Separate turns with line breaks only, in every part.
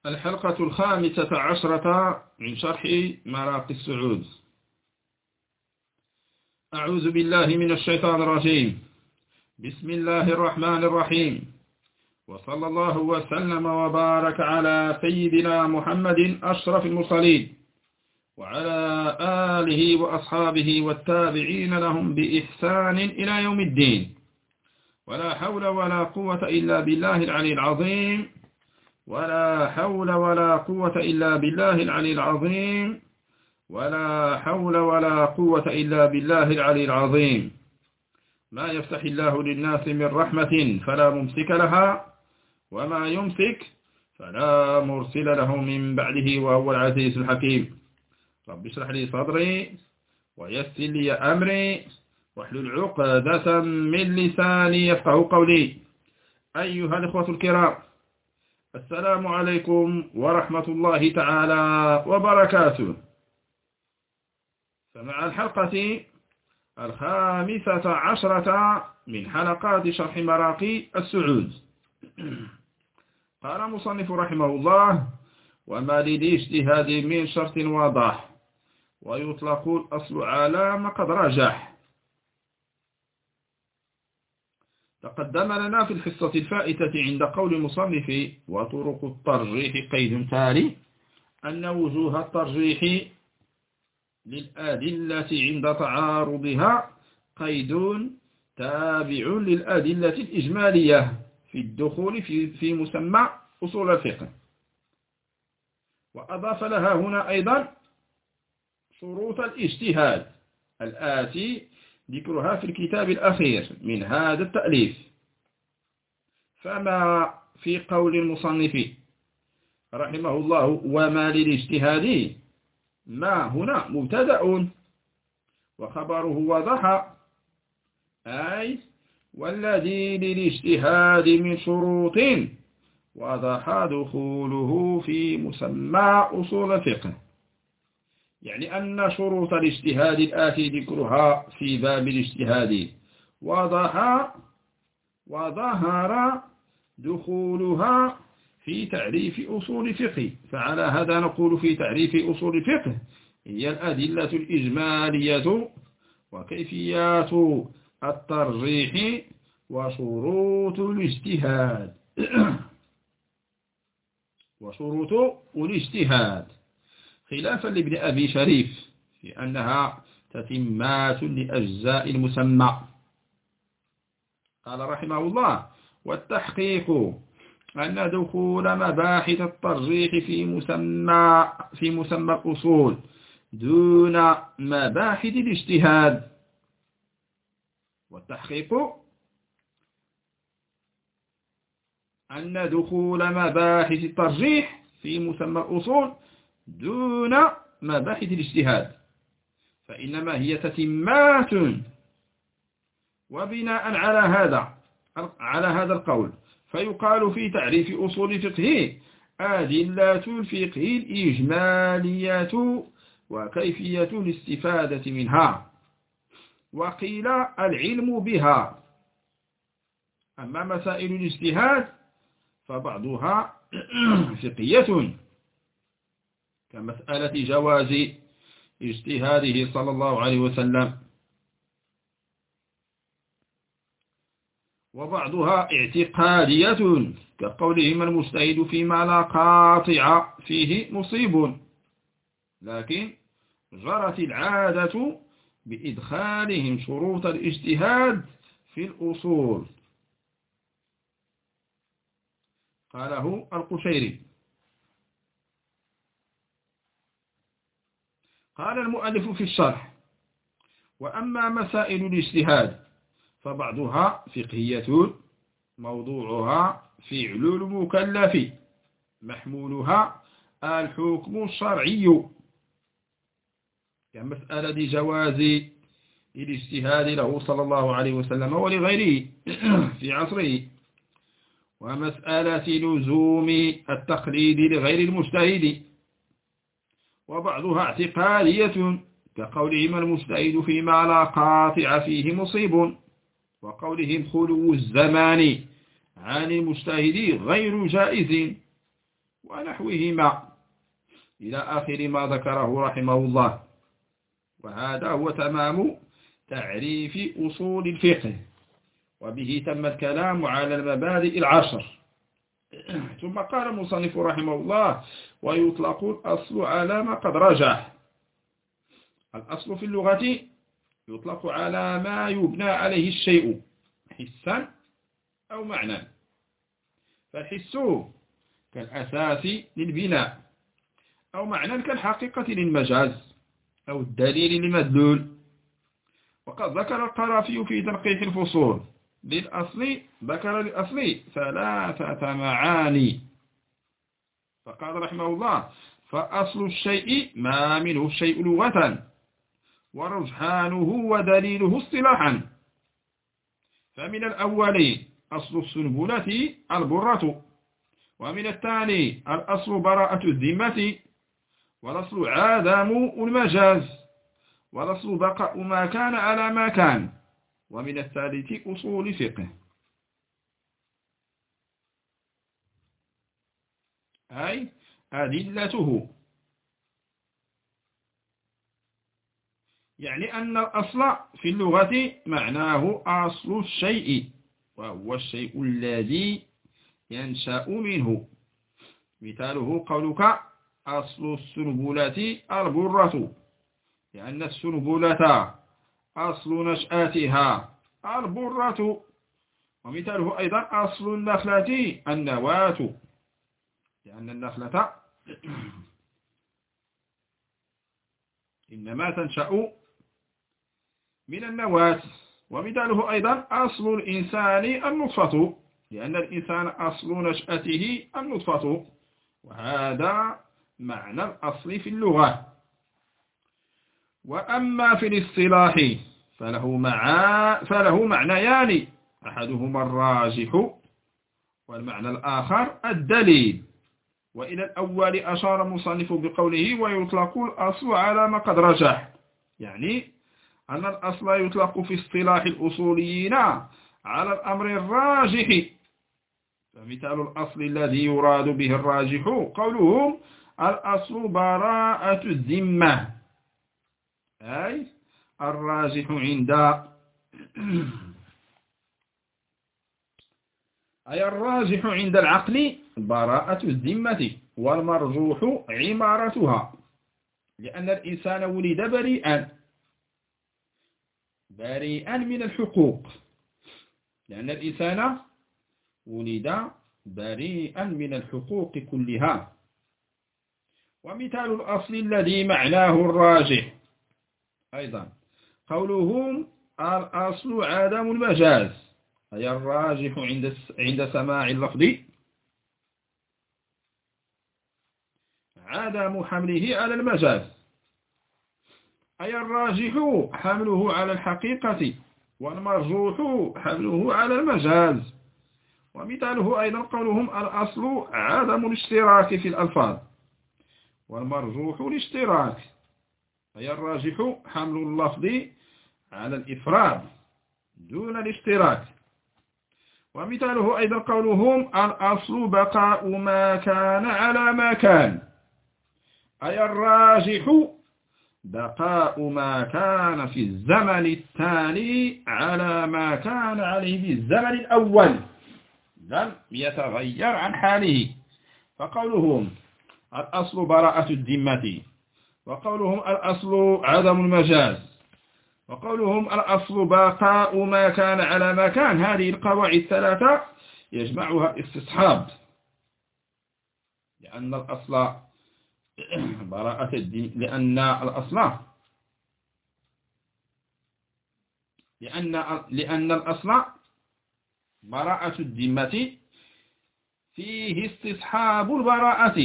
الحلقة 15 من شرح مراقي السعود. أعوذ بالله من الشيطان الرجيم. بسم الله الرحمن الرحيم، وصلى الله وسلم وبارك على سيدنا محمد أشرف المرسلين وعلى آله وأصحابه والتابعين لهم بإحسان إلى يوم الدين. ولا حول ولا قوة إلا بالله العلي العظيم. ولا حول ولا قوة إلا بالله العلي العظيم. ولا حول ولا قوة إلا بالله العلي العظيم. ما يفتح الله للناس من رحمة فلا ممسك لها، وما يمسك فلا مرسل له من بعده، وهو العزيز الحكيم. رب اشرح لي صدري ويسر لي أمري واحلل عقدة من لساني يفقه قولي. أيها الإخوة الكرام، السلام عليكم ورحمة الله تعالى وبركاته. فمع الحلقة 15 من حلقات شرح مراقي السعود، قال مصنف رحمه الله: وما للاجتهاد من شرط واضح، ويطلق الأصل على ما قد رجح. تقدم لنا في الحصة الفائتة عند قول المصنف: وطرق الترجيح قيد تالي، أن وجوه الترجيح للأدلة عند تعارضها قيد تابع للأدلة الإجمالية في الدخول في مسمى أصول الفقه. وأضاف لها هنا أيضا شروط الاجتهاد الآتي ذكرها في الكتاب الأخير من هذا التأليف. فما في قول المصنف رحمه الله وما للاجتهاد، ما هنا مبتدأ وخبره وضح، أي والذي للاجتهاد من شروط وضح دخوله في مسمى أصول الفقه. يعني أن شروط الاجتهاد الآتي ذكرها في باب الاجتهاد وظهر دخولها في تعريف أصول الفقه. فعلى هذا نقول في تعريف أصول الفقه هي الأدلة الإجمالية وكيفيات الترجيح وشروط الاجتهاد وشروط الاجتهاد، خلافا لابن أبي شريف في أنها تتمات لأجزاء المسمى. قال رحمه الله: والتحقيق أن دخول مباحث الترجيح في مسمى الأصول دون مباحث الاجتهاد. والتحقيق أن دخول مباحث الترجيح في مسمى الأصول دون مباحث الاجتهاد فإنما هي تتمات. وبناء على هذا القول فيقال في تعريف أصول الفقه أدلة الفقه الإجمالية وكيفية الاستفادة منها، وقيل العلم بها. أما مسائل الاجتهاد فبعضها فقهية، كمسألة جواز اجتهاده صلى الله عليه وسلم، وبعضها اعتقادية، كقولهم: المجتهد فيما لا قاطع فيه مصيب. لكن جرت العادة بإدخالهم شروط الاجتهاد في الأصول. قاله القشيري. قال المؤلف في الشرح: وأما مسائل الاجتهاد فبعضها فقهية، موضوعها فعل المكلف، محمولها الحكم الشرعي، كمسألة جواز الاجتهاد له صلى الله عليه وسلم ولغيره في عصره، ومسألة لزوم التقليد لغير المجتهد. وبعضها اعتقادية، كقولهم: المجتهد فيما لا قاطع فيه مصيب، وقولهم: خلو الزمان عن المجتهد غير جائز. ونحوهما إلى آخر ما ذكره رحمه الله. وهذا هو تمام تعريف أصول الفقه، وبه تم الكلام على المبادئ العشر. ثم قال المصنف رحمه الله: ويطلق الأصل على ما قد رجح. الأصل في اللغة يطلق على ما يبنى عليه الشيء حسا أو معنى. فالحس كالأساس للبناء، أو معنى كالحقيقة للمجاز، أو الدليل للمدلول. وقد ذكر القرافي في تنقيح الفصول ذكر للأصل ثلاثة معاني، فقال رحمه الله: فأصل الشيء ما منه الشيء لغة، ورجحانه ودليله اصطلاحا. فمن الأول أصل السنبلة البرة، ومن الثاني الأصل براءة الذمة، والأصل عدم المجاز، والأصل بقاء ما كان على ما كان، ومن الثالث أصول فقه. أي أدلته، يعني أن الأصل في اللغة معناه أصل الشيء، وهو الشيء الذي ينشأ منه. مثاله قولك: أصل السنبلة البرة، لأن السنبلة أصل نشأتها البرة. ومثاله أيضا أصل النخلة النواة، لأن النخلة إنما تنشأ من النواة. ومثاله أيضا أصل الإنسان النطفة، لأن الإنسان أصل نشأته النطفة. وهذا معنى الأصل في اللغة. وأما في الاصطلاح فله معنيان: أحدهما الراجح، والمعنى الآخر الدليل. وإلى الأول أشار المصنف بقوله: ويطلق الأصل على ما قد رجح، يعني أن الأصل يطلق في اصطلاح الأصوليين على الأمر الراجح. فمثال الأصل الذي يراد به الراجح قولهم: الأصل براءة الذمة، أي الراجح عند العقل براءة الذمة، والمرجوح عمارتها، لأن الإنسان ولد بريئا من الحقوق، لأن الإنسان ولد بريئا من الحقوق كلها. ومثال الأصل الذي معناه الراجح أيضا قولهم: الأصل عدم المجاز، أي الراجح عند سماع اللفظ عدم حمله على المجاز، أي الراجح حمله على الحقيقة، والمرجوح حمله على المجاز. ومثاله أيضا قولهم: الأصل عدم الاشتراك في الألفاظ، والمرجوح الاشتراك، أي الراجح حمل اللفظ على الإفراد دون الاشتراك. ومثاله أيضا قولهم: الأصل بقاء ما كان على ما كان، أي الراجح بقاء ما كان في الزمن التالي على ما كان عليه في الزمن الأول، لم يتغير عن حاله. فقولهم: الأصل براءة الذمة، وقولهم: الأصل عدم المجاز، وقولهم: الأصل بقاء ما كان على ما كان، هذه القواعد الثلاثة يجمعها استصحاب، لأن الأصل براءة الدين، لأن الأصل براءة الذمة فيه استصحاب البراءة،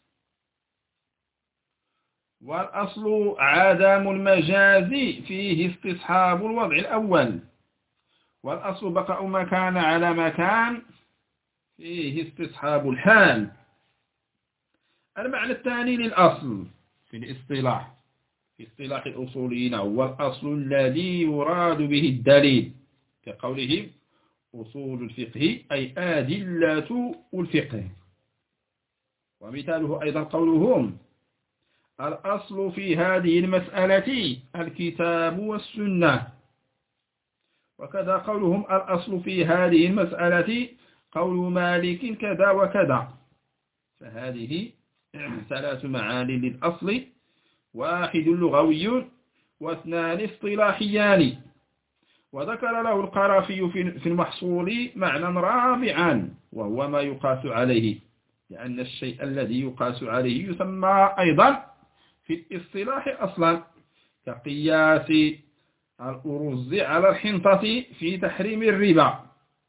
والأصل عدم المجاز فيه استصحاب الوضع الأول، والأصل بقاء ما كان على ما كان فيه استصحاب الحال. المعنى الثاني للأصل في الاصطلاح، في اصطلاح الأصوليين، هو الأصل الذي يراد به الدليل، كقولهم: أصول الفقه أي أدلة الفقه. ومثاله أيضا قولهم الأصل في هذه المسألة الكتاب والسنة، وكذا قولهم الأصل في هذه المسألة قول مالك كذا وكذا. فهذه ثلاث معاني للأصل، واحد لغوي واثنان اصطلاحيان. وذكر له القرافي في المحصول معنى رابعا، وهو ما يقاس عليه، لأن الشيء الذي يقاس عليه يسمى أيضا في الاصطلاح أصلا، كقياس الأرز على الحنطة في تحريم الربا.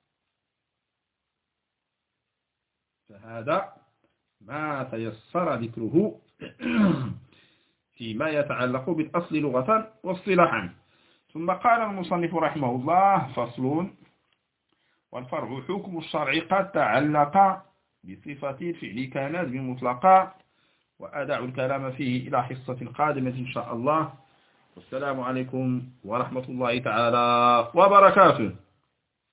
فهذا ما تيسر ذكره فيما يتعلق بالأصل لغة واصطلاحا. ثم قال المصنف رحمه الله: فصل: والفرع حكم الشرع قد تعلق بصفة الفعل كانت بمطلقا. وأدع الكلام فيه إلى حصة قادمة إن شاء الله. والسلام عليكم ورحمة الله تعالى وبركاته.